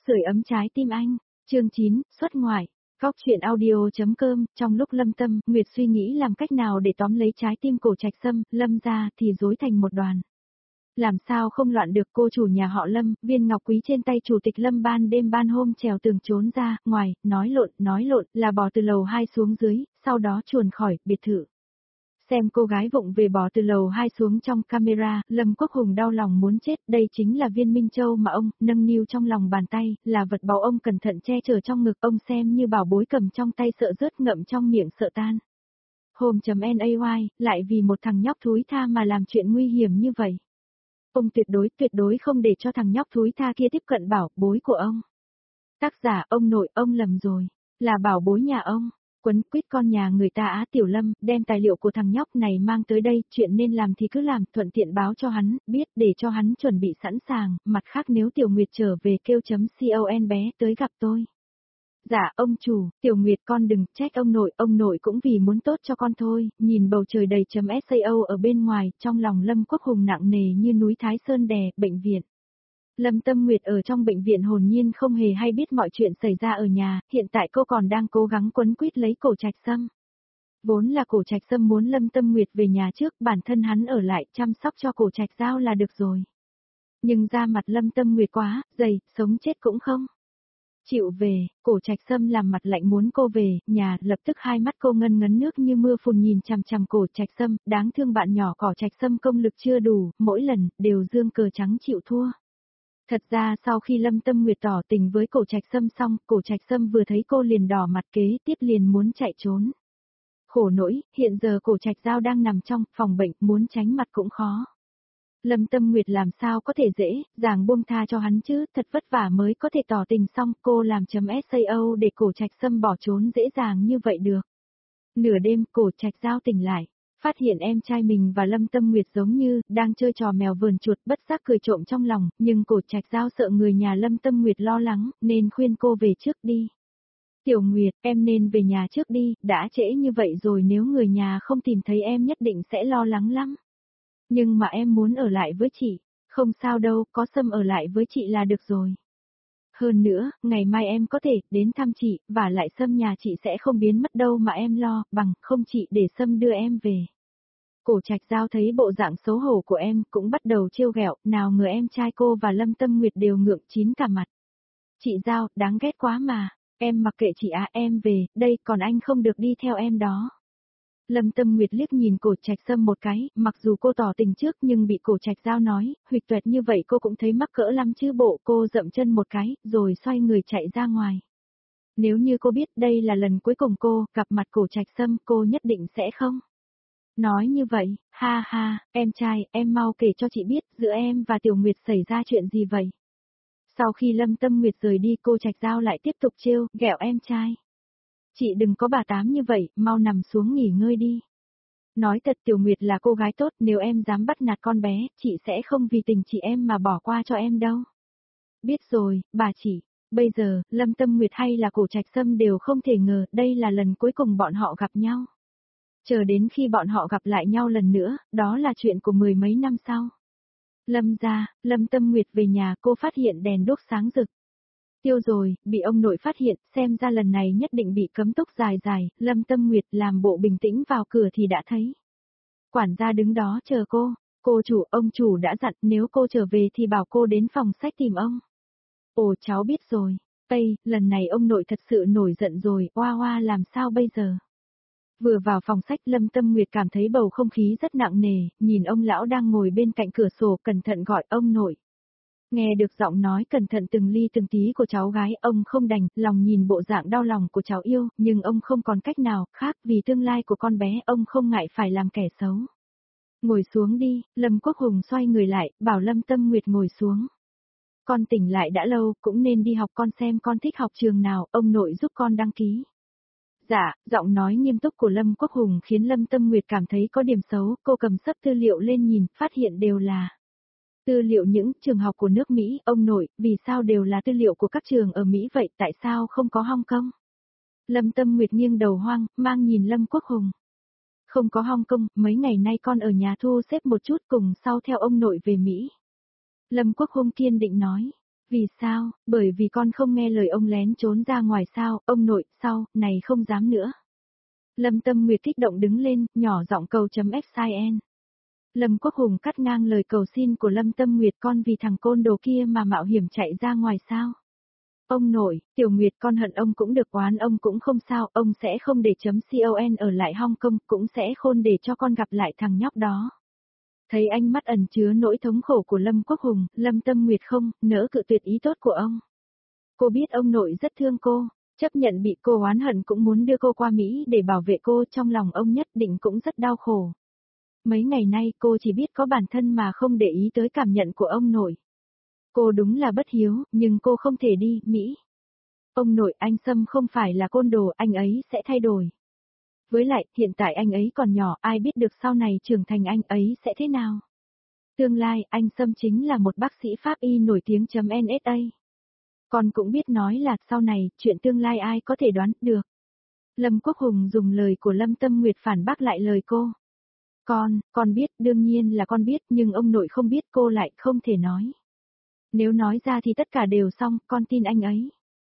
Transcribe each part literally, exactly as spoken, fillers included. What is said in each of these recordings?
Sưởi ấm trái tim anh, chương chín, xuất ngoại. Góc chuyện audio.com, trong lúc Lâm Tâm, Nguyệt suy nghĩ làm cách nào để tóm lấy trái tim Cổ Trạch Sâm, Lâm ra thì rối thành một đoàn. Làm sao không loạn được, cô chủ nhà họ Lâm, viên ngọc quý trên tay chủ tịch Lâm ban đêm ban hôm trèo tường trốn ra, ngoài, nói lộn, nói lộn, là bò từ lầu hai xuống dưới, sau đó chuồn khỏi, biệt thự. Xem cô gái vụng về bò từ lầu hai xuống trong camera, Lâm Quốc Hùng đau lòng muốn chết, đây chính là viên Minh Châu mà ông, nâng niu trong lòng bàn tay, là vật báu ông cẩn thận che chở trong ngực, ông xem như bảo bối cầm trong tay sợ rớt ngậm trong miệng sợ tan. Home.nay, lại vì một thằng nhóc thúi tha mà làm chuyện nguy hiểm như vậy. Ông tuyệt đối, tuyệt đối không để cho thằng nhóc thúi tha kia tiếp cận bảo bối của ông. Tác giả, ông nội, ông lầm rồi, là bảo bối nhà ông. Quấn quýt con nhà người ta Á Tiểu Lâm, đem tài liệu của thằng nhóc này mang tới đây, chuyện nên làm thì cứ làm, thuận tiện báo cho hắn, biết để cho hắn chuẩn bị sẵn sàng, mặt khác nếu Tiểu Nguyệt trở về kêu chấm con bé tới gặp tôi. Dạ, ông chủ, Tiểu Nguyệt con đừng trách ông nội, ông nội cũng vì muốn tốt cho con thôi, nhìn bầu trời đầy chấm sao ở bên ngoài, trong lòng Lâm Quốc Hùng nặng nề như núi Thái Sơn đè, bệnh viện. Lâm Tâm Nguyệt ở trong bệnh viện hồn nhiên không hề hay biết mọi chuyện xảy ra ở nhà, hiện tại cô còn đang cố gắng quấn quýt lấy Cổ Trạch Sâm. Vốn là Cổ Trạch Sâm muốn Lâm Tâm Nguyệt về nhà trước, bản thân hắn ở lại chăm sóc cho Cổ Trạch Giao là được rồi. Nhưng da mặt Lâm Tâm Nguyệt quá, dày, sống chết cũng không chịu về, Cổ Trạch Sâm làm mặt lạnh muốn cô về, nhà, lập tức hai mắt cô ngân ngấn nước như mưa phùn nhìn chằm chằm Cổ Trạch Sâm, đáng thương bạn nhỏ Cổ Trạch Sâm công lực chưa đủ, mỗi lần, đều dương cờ trắng chịu thua. Thật ra sau khi Lâm Tâm Nguyệt tỏ tình với Cổ Trạch Sâm xong, Cổ Trạch Sâm vừa thấy cô liền đỏ mặt, kế tiếp liền muốn chạy trốn. Khổ nỗi, hiện giờ Cổ Trạch Giao đang nằm trong phòng bệnh, muốn tránh mặt cũng khó. Lâm Tâm Nguyệt làm sao có thể dễ dàng buông tha cho hắn chứ, thật vất vả mới có thể tỏ tình xong, cô làm chấm sao để Cổ Trạch Sâm bỏ trốn dễ dàng như vậy được. Nửa đêm, Cổ Trạch Giao tỉnh lại, phát hiện em trai mình và Lâm Tâm Nguyệt giống như đang chơi trò mèo vờn chuột, bất giác cười trộm trong lòng, nhưng Cổ Trạch Giao sợ người nhà Lâm Tâm Nguyệt lo lắng, nên khuyên cô về trước đi. Tiểu Nguyệt, em nên về nhà trước đi, đã trễ như vậy rồi, nếu người nhà không tìm thấy em nhất định sẽ lo lắng lắm. Nhưng mà em muốn ở lại với chị. Không sao đâu, có Sâm ở lại với chị là được rồi. Hơn nữa, ngày mai em có thể đến thăm chị, và lại Sâm nhà chị sẽ không biến mất đâu mà em lo, bằng không chị để Sâm đưa em về. Cổ Trạch Giao thấy bộ dạng xấu hổ của em, cũng bắt đầu trêu ghẹo, nào ngờ em trai cô và Lâm Tâm Nguyệt đều ngượng chín cả mặt. Chị Giao, đáng ghét quá mà, em mặc kệ chị à, em về, đây, còn anh không được đi theo em đó. Lâm Tâm Nguyệt liếc nhìn Cổ Trạch Sâm một cái, mặc dù cô tỏ tình trước nhưng bị Cổ Trạch Giao nói, huỵch toẹt như vậy cô cũng thấy mắc cỡ lắm chứ bộ, cô dậm chân một cái, rồi xoay người chạy ra ngoài. Nếu như cô biết đây là lần cuối cùng cô gặp mặt Cổ Trạch Sâm, cô nhất định sẽ không nói như vậy. Ha ha, em trai, em mau kể cho chị biết, giữa em và Tiểu Nguyệt xảy ra chuyện gì vậy? Sau khi Lâm Tâm Nguyệt rời đi, Cổ Trạch Giao lại tiếp tục trêu ghẹo em trai. Chị đừng có bà tám như vậy, mau nằm xuống nghỉ ngơi đi. Nói thật, Tiểu Nguyệt là cô gái tốt, nếu em dám bắt nạt con bé, chị sẽ không vì tình chị em mà bỏ qua cho em đâu. Biết rồi, bà chị. Bây giờ, Lâm Tâm Nguyệt hay là Cổ Trạch Sâm đều không thể ngờ đây là lần cuối cùng bọn họ gặp nhau. Chờ đến khi bọn họ gặp lại nhau lần nữa, đó là chuyện của mười mấy năm sau. Lâm ra, Lâm Tâm Nguyệt về nhà, cô phát hiện đèn đốt sáng rực. Tiêu rồi, bị ông nội phát hiện, xem ra lần này nhất định bị cấm túc dài dài, Lâm Tâm Nguyệt làm bộ bình tĩnh vào cửa thì đã thấy. Quản gia đứng đó chờ cô, cô chủ, ông chủ đã dặn nếu cô trở về thì bảo cô đến phòng sách tìm ông. Ồ, cháu biết rồi, Tây, lần này ông nội thật sự nổi giận rồi, oa oa làm sao bây giờ? Vừa vào phòng sách, Lâm Tâm Nguyệt cảm thấy bầu không khí rất nặng nề, nhìn ông lão đang ngồi bên cạnh cửa sổ cẩn thận gọi ông nội. Nghe được giọng nói cẩn thận từng ly từng tí của cháu gái, ông không đành lòng nhìn bộ dạng đau lòng của cháu yêu, nhưng ông không còn cách nào khác, vì tương lai của con bé, ông không ngại phải làm kẻ xấu. Ngồi xuống đi, Lâm Quốc Hùng xoay người lại, bảo Lâm Tâm Nguyệt ngồi xuống. Con tỉnh lại đã lâu, cũng nên đi học, con xem con thích học trường nào, ông nội giúp con đăng ký. Dạ, giọng nói nghiêm túc của Lâm Quốc Hùng khiến Lâm Tâm Nguyệt cảm thấy có điểm xấu, cô cầm sấp tư liệu lên nhìn, phát hiện đều là tư liệu những trường học của nước Mỹ. Ông nội, vì sao đều là tư liệu của các trường ở Mỹ vậy, tại sao không có Hong Kong? Lâm Tâm Nguyệt nghiêng đầu hoang, mang nhìn Lâm Quốc Hùng. Không có Hong Kong, mấy ngày nay con ở nhà thu xếp một chút cùng sau theo ông nội về Mỹ. Lâm Quốc Hùng kiên định nói. Vì sao? Bởi vì con không nghe lời ông lén trốn ra ngoài sao, ông nội, sau, này không dám nữa. Lâm Tâm Nguyệt kích động đứng lên, nhỏ giọng cầu chấm xin. Lâm Quốc Hùng cắt ngang lời cầu xin của Lâm Tâm Nguyệt, con vì thằng côn đồ kia mà mạo hiểm chạy ra ngoài sao? Ông nội, Tiểu Nguyệt con hận ông cũng được, oán ông cũng không sao, ông sẽ không để chấm con ở lại Hong Kong, cũng sẽ khôn để cho con gặp lại thằng nhóc đó. Thấy ánh mắt ẩn chứa nỗi thống khổ của Lâm Quốc Hùng, Lâm Tâm Nguyệt không nỡ cự tuyệt ý tốt của ông. Cô biết ông nội rất thương cô, chấp nhận bị cô oán hận cũng muốn đưa cô qua Mỹ để bảo vệ cô, trong lòng ông nhất định cũng rất đau khổ. Mấy ngày nay cô chỉ biết có bản thân mà không để ý tới cảm nhận của ông nội. Cô đúng là bất hiếu, nhưng cô không thể đi Mỹ. Ông nội, anh Sâm không phải là côn đồ, anh ấy sẽ thay đổi. Với lại, hiện tại anh ấy còn nhỏ, ai biết được sau này trưởng thành anh ấy sẽ thế nào. Tương lai, anh Sâm chính là một bác sĩ pháp y nổi tiếng chấm en ét a. Con cũng biết nói là sau này, chuyện tương lai ai có thể đoán được. Lâm Quốc Hùng dùng lời của Lâm Tâm Nguyệt phản bác lại lời cô. Con, con biết, đương nhiên là con biết, nhưng ông nội không biết, cô lại không thể nói. Nếu nói ra thì tất cả đều xong, con tin anh ấy.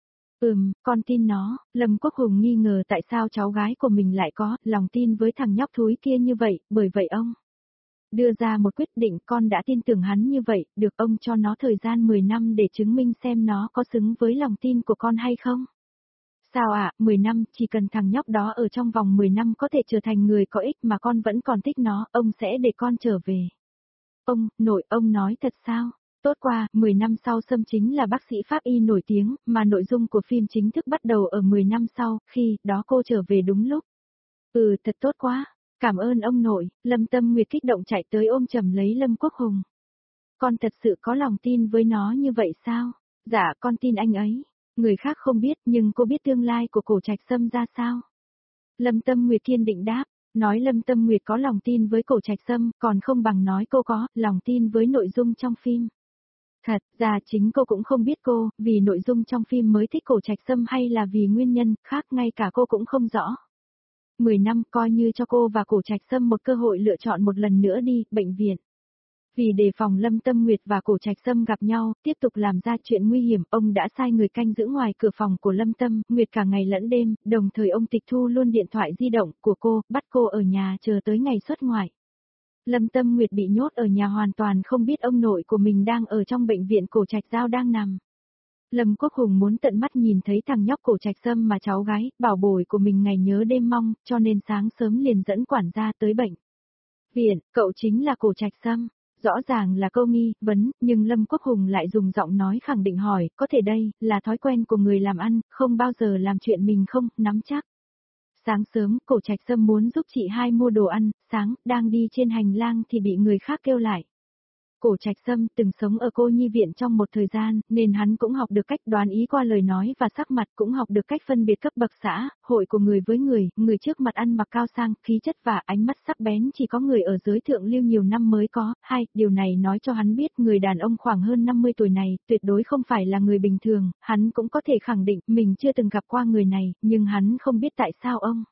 Ừm, con tin nó. Lâm Quốc Hùng nghi ngờ tại sao cháu gái của mình lại có lòng tin với thằng nhóc thúi kia như vậy, bởi vậy ông đưa ra một quyết định, con đã tin tưởng hắn như vậy, được ông cho nó thời gian mười năm để chứng minh xem nó có xứng với lòng tin của con hay không. Sao ạ, à, mười năm, chỉ cần thằng nhóc đó ở trong vòng mười năm có thể trở thành người có ích mà con vẫn còn thích nó, ông sẽ để con trở về. Ông, nội, ông nói thật sao? Tốt qua, mười năm sau Sâm chính là bác sĩ pháp y nổi tiếng, mà nội dung của phim chính thức bắt đầu ở mười năm sau, khi đó cô trở về đúng lúc. Ừ, thật tốt quá. Cảm ơn ông nội. Lâm Tâm Nguyệt kích động chạy tới ôm chầm lấy Lâm Quốc Hùng. Con thật sự có lòng tin với nó như vậy sao? Dạ, con tin anh ấy. Người khác không biết, nhưng cô biết tương lai của Cổ Trạch Sâm ra sao? Lâm Tâm Nguyệt kiên định đáp. Nói Lâm Tâm Nguyệt có lòng tin với Cổ Trạch Sâm, còn không bằng nói cô có lòng tin với nội dung trong phim. Thật ra chính cô cũng không biết cô, vì nội dung trong phim mới thích Cổ Trạch Sâm hay là vì nguyên nhân khác ngay cả cô cũng không rõ. Mười năm coi như cho cô và Cổ Trạch Sâm một cơ hội lựa chọn một lần nữa đi, bệnh viện. Vì đề phòng Lâm Tâm Nguyệt và Cổ Trạch Sâm gặp nhau, tiếp tục làm ra chuyện nguy hiểm, ông đã sai người canh giữ ngoài cửa phòng của Lâm Tâm Nguyệt cả ngày lẫn đêm, đồng thời ông tịch thu luôn điện thoại di động của cô, bắt cô ở nhà chờ tới ngày xuất ngoại. Lâm Tâm Nguyệt bị nhốt ở nhà hoàn toàn không biết ông nội của mình đang ở trong bệnh viện Cổ Trạch Giao đang nằm. Lâm Quốc Hùng muốn tận mắt nhìn thấy thằng nhóc Cổ Trạch Sâm mà cháu gái, bảo bối của mình ngày nhớ đêm mong, cho nên sáng sớm liền dẫn quản gia tới bệnh viện, cậu chính là Cổ Trạch Sâm. Rõ ràng là câu nghi, vấn, nhưng Lâm Quốc Hùng lại dùng giọng nói khẳng định hỏi, có thể đây, là thói quen của người làm ăn, không bao giờ làm chuyện mình không, nắm chắc. Sáng sớm, Cổ Trạch Sâm muốn giúp chị hai mua đồ ăn, sáng, đang đi trên hành lang thì bị người khác kêu lại. Cổ Trạch Sâm từng sống ở cô nhi viện trong một thời gian, nên hắn cũng học được cách đoán ý qua lời nói và sắc mặt, cũng học được cách phân biệt cấp bậc xã, hội của người với người, người trước mặt ăn mặc cao sang, khí chất và ánh mắt sắc bén chỉ có người ở giới thượng lưu nhiều năm mới có. Hai, điều này nói cho hắn biết người đàn ông khoảng hơn năm mươi tuổi này, tuyệt đối không phải là người bình thường, hắn cũng có thể khẳng định mình chưa từng gặp qua người này, nhưng hắn không biết tại sao ông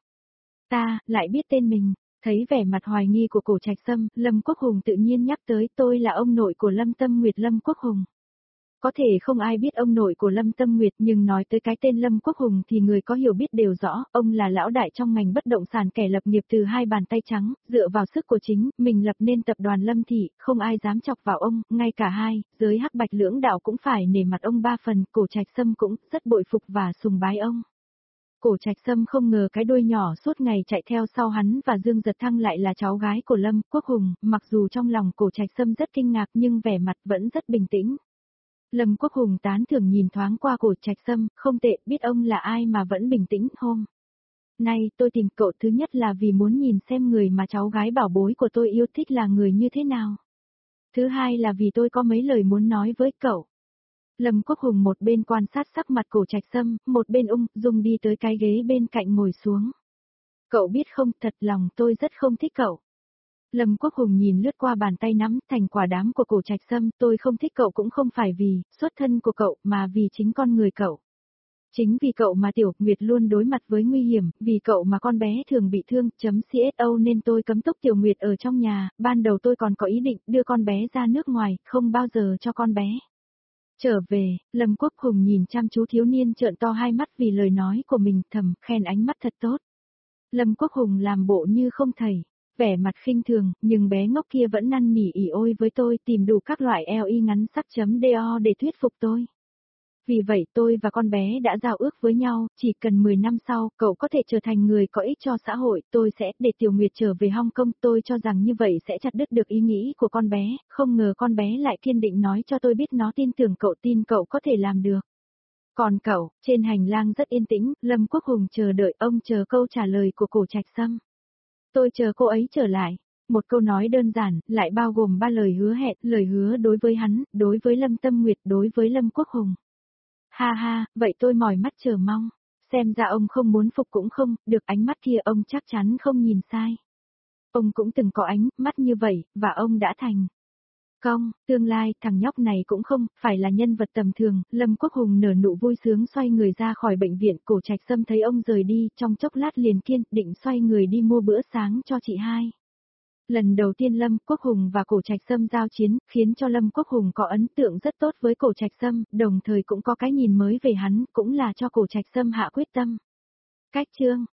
ta lại biết tên mình. Thấy vẻ mặt hoài nghi của Cổ Trạch Sâm, Lâm Quốc Hùng tự nhiên nhắc tới, tôi là ông nội của Lâm Tâm Nguyệt. Lâm Quốc Hùng. Có thể không ai biết ông nội của Lâm Tâm Nguyệt, nhưng nói tới cái tên Lâm Quốc Hùng thì người có hiểu biết đều rõ, ông là lão đại trong ngành bất động sản, kẻ lập nghiệp từ hai bàn tay trắng, dựa vào sức của chính, mình lập nên tập đoàn Lâm Thị, không ai dám chọc vào ông, ngay cả hai, giới hắc bạch lưỡng đạo cũng phải nể mặt ông ba phần, Cổ Trạch Sâm cũng rất bội phục và sùng bái ông. Cổ Trạch Sâm không ngờ cái đuôi nhỏ suốt ngày chạy theo sau hắn và Dương Giật Thăng lại là cháu gái của Lâm Quốc Hùng, mặc dù trong lòng Cổ Trạch Sâm rất kinh ngạc nhưng vẻ mặt vẫn rất bình tĩnh. Lâm Quốc Hùng tán thưởng nhìn thoáng qua Cổ Trạch Sâm, không tệ, biết ông là ai mà vẫn bình tĩnh. Hôm nay tôi tìm cậu thứ nhất là vì muốn nhìn xem người mà cháu gái bảo bối của tôi yêu thích là người như thế nào. Thứ hai là vì tôi có mấy lời muốn nói với cậu. Lâm Quốc Hùng một bên quan sát sắc mặt Cổ Trạch Sâm, một bên ung dung đi tới cái ghế bên cạnh ngồi xuống. Cậu biết không, thật lòng tôi rất không thích cậu. Lâm Quốc Hùng nhìn lướt qua bàn tay nắm thành quả đám của Cổ Trạch Sâm, tôi không thích cậu cũng không phải vì xuất thân của cậu mà vì chính con người cậu. Chính vì cậu mà Tiểu Nguyệt luôn đối mặt với nguy hiểm, vì cậu mà con bé thường bị thương, chấm xô nên tôi cấm túc Tiểu Nguyệt ở trong nhà, ban đầu tôi còn có ý định đưa con bé ra nước ngoài, không bao giờ cho con bé Trở về, Lâm Quốc Hùng nhìn chăm chú thiếu niên trợn to hai mắt vì lời nói của mình, thầm khen ánh mắt thật tốt. Lâm Quốc Hùng làm bộ như không thấy, vẻ mặt khinh thường, nhưng bé ngốc kia vẫn năn nỉ ỉ ôi với tôi, tìm đủ các loại eo y ngắn sắc chấm do để thuyết phục tôi. Vì vậy tôi và con bé đã giao ước với nhau, chỉ cần mười năm sau, cậu có thể trở thành người có ích cho xã hội, tôi sẽ để Tiểu Nguyệt trở về Hong Kong, tôi cho rằng như vậy sẽ chặt đứt được ý nghĩ của con bé, không ngờ con bé lại kiên định nói cho tôi biết nó tin tưởng cậu, tin cậu có thể làm được. Còn cậu, trên hành lang rất yên tĩnh, Lâm Quốc Hùng chờ đợi, ông chờ câu trả lời của Cổ Trạch Sâm. Tôi chờ cô ấy trở lại. Một câu nói đơn giản, lại bao gồm ba lời hứa hẹn, lời hứa đối với hắn, đối với Lâm Tâm Nguyệt, đối với Lâm Quốc Hùng. Ha ha, vậy tôi mỏi mắt chờ mong. Xem ra ông không muốn phục cũng không, được, ánh mắt kia ông chắc chắn không nhìn sai. Ông cũng từng có ánh mắt như vậy, và ông đã thành công, tương lai, thằng nhóc này cũng không phải là nhân vật tầm thường. Lâm Quốc Hùng nở nụ vui sướng xoay người ra khỏi bệnh viện. Cổ Trạch Sâm thấy ông rời đi, trong chốc lát liền kiên định xoay người đi mua bữa sáng cho chị hai. Lần đầu tiên Lâm Quốc Hùng và Cổ Trạch Sâm giao chiến, khiến cho Lâm Quốc Hùng có ấn tượng rất tốt với Cổ Trạch Sâm, đồng thời cũng có cái nhìn mới về hắn, cũng là cho Cổ Trạch Sâm hạ quyết tâm. Cách chương